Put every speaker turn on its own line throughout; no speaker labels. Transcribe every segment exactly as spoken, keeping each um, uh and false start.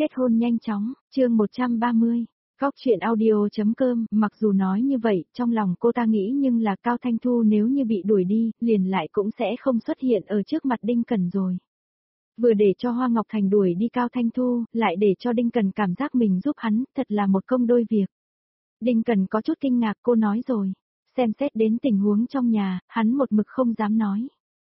kết hôn nhanh chóng, chương một trăm ba mươi. Góc truyện audio.com, mặc dù nói như vậy, trong lòng cô ta nghĩ nhưng là Cao Thanh Thu nếu như bị đuổi đi, liền lại cũng sẽ không xuất hiện ở trước mặt Đinh Cần rồi. Vừa để cho Hoa Ngọc Thành đuổi đi Cao Thanh Thu, lại để cho Đinh Cần cảm giác mình giúp hắn, thật là một công đôi việc. Đinh Cần có chút kinh ngạc, cô nói rồi. Xem xét đến tình huống trong nhà, hắn một mực không dám nói.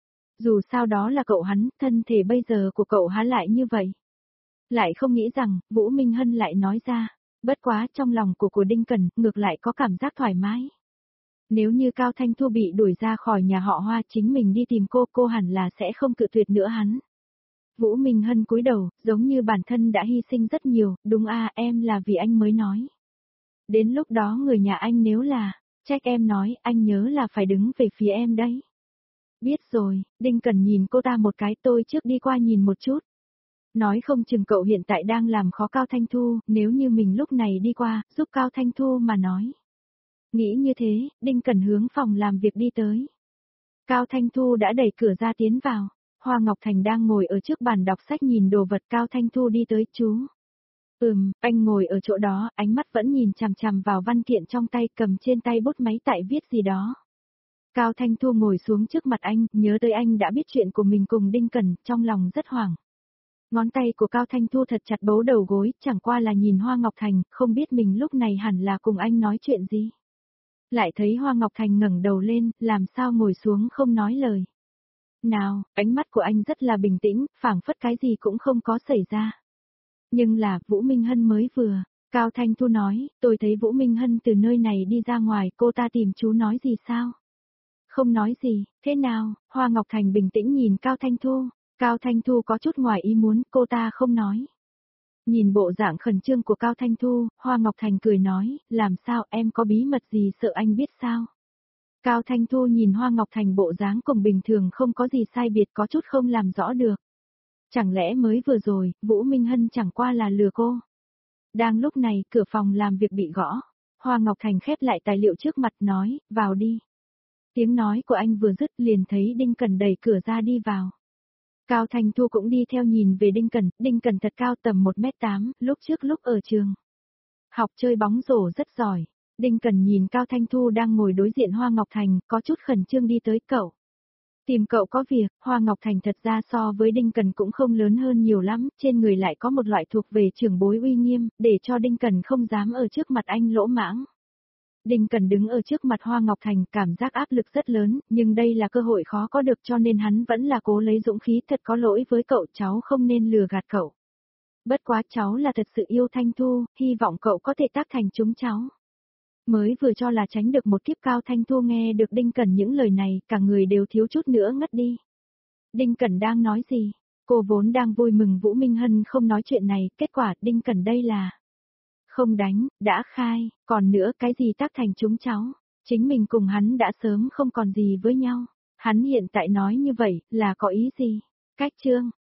Dù sao đó là cậu hắn, thân thể bây giờ của cậu há lại như vậy. Lại không nghĩ rằng, Vũ Minh Hân lại nói ra. Bất quá trong lòng của của Đinh Cần, ngược lại có cảm giác thoải mái. Nếu như Cao Thanh Thu bị đuổi ra khỏi nhà họ Hoa, chính mình đi tìm cô, cô hẳn là sẽ không cự tuyệt nữa hắn. Vũ Minh Hân cúi đầu, giống như bản thân đã hy sinh rất nhiều, đúng à, em là vì anh mới nói. Đến lúc đó người nhà anh nếu là, trách em nói, anh nhớ là phải đứng về phía em đấy. Biết rồi, Đinh Cần nhìn cô ta một cái, tôi trước đi qua nhìn một chút. Nói không chừng cậu hiện tại đang làm khó Cao Thanh Thu, nếu như mình lúc này đi qua, giúp Cao Thanh Thu mà nói. Nghĩ như thế, Đinh Cần hướng phòng làm việc đi tới. Cao Thanh Thu đã đẩy cửa ra tiến vào. Hoa Ngọc Thành đang ngồi ở trước bàn đọc sách nhìn đồ vật. Cao Thanh Thu đi tới, chú. Ừm, anh ngồi ở chỗ đó, ánh mắt vẫn nhìn chằm chằm vào văn kiện trong tay, cầm trên tay bút máy tại viết gì đó. Cao Thanh Thu ngồi xuống trước mặt anh, nhớ tới anh đã biết chuyện của mình cùng Đinh Cần, trong lòng rất hoảng. Ngón tay của Cao Thanh Thu thật chặt bấu đầu gối, chẳng qua là nhìn Hoa Ngọc Thành, không biết mình lúc này hẳn là cùng anh nói chuyện gì. Lại thấy Hoa Ngọc Thành ngẩng đầu lên, làm sao ngồi xuống không nói lời. Nào, ánh mắt của anh rất là bình tĩnh, phảng phất cái gì cũng không có xảy ra. Nhưng là, Vũ Minh Hân mới vừa, Cao Thanh Thu nói, tôi thấy Vũ Minh Hân từ nơi này đi ra ngoài, cô ta tìm chú nói gì sao? Không nói gì, thế nào? Hoa Ngọc Thành bình tĩnh nhìn Cao Thanh Thu. Cao Thanh Thu có chút ngoài ý muốn, cô ta không nói. Nhìn bộ dạng khẩn trương của Cao Thanh Thu, Hoa Ngọc Thành cười nói, làm sao em có bí mật gì sợ anh biết sao? Cao Thanh Thu nhìn Hoa Ngọc Thành bộ dáng cùng bình thường không có gì sai biệt, có chút không làm rõ được. Chẳng lẽ mới vừa rồi, Vũ Minh Hân chẳng qua là lừa cô? Đang lúc này, cửa phòng làm việc bị gõ. Hoa Ngọc Thành khép lại tài liệu trước mặt nói, vào đi. Tiếng nói của anh vừa dứt liền thấy Đinh Cần đẩy cửa ra đi vào. Cao Thanh Thu cũng đi theo nhìn về Đinh Cần, Đinh Cần thật cao tầm một mét tám, lúc trước lúc ở trường. Học chơi bóng rổ rất giỏi. Đinh Cần nhìn Cao Thanh Thu đang ngồi đối diện Hoa Ngọc Thành, có chút khẩn trương đi tới cậu. Tìm cậu có việc, Hoa Ngọc Thành thật ra so với Đinh Cần cũng không lớn hơn nhiều lắm, trên người lại có một loại thuộc về trưởng bối uy nghiêm, để cho Đinh Cần không dám ở trước mặt anh lỗ mãng. Đinh Cần đứng ở trước mặt Hoa Ngọc Thành, cảm giác áp lực rất lớn, nhưng đây là cơ hội khó có được cho nên hắn vẫn là cố lấy dũng khí, thật có lỗi với cậu, cháu không nên lừa gạt cậu. Bất quá cháu là thật sự yêu Thanh Thu, hy vọng cậu có thể tác thành chúng cháu. Mới vừa cho là tránh được một kiếp. Cao Thanh Thu nghe được Đinh Cần những lời này, cả người đều thiếu chút nữa ngất đi. Đinh Cần đang nói gì? Cô vốn đang vui mừng Vũ Minh Hân không nói chuyện này, kết quả Đinh Cần đây là... Không đánh, đã khai, còn nữa cái gì tác thành chúng cháu, chính mình cùng hắn đã sớm không còn gì với nhau. Hắn hiện tại nói như vậy, là có ý gì? Cách chương,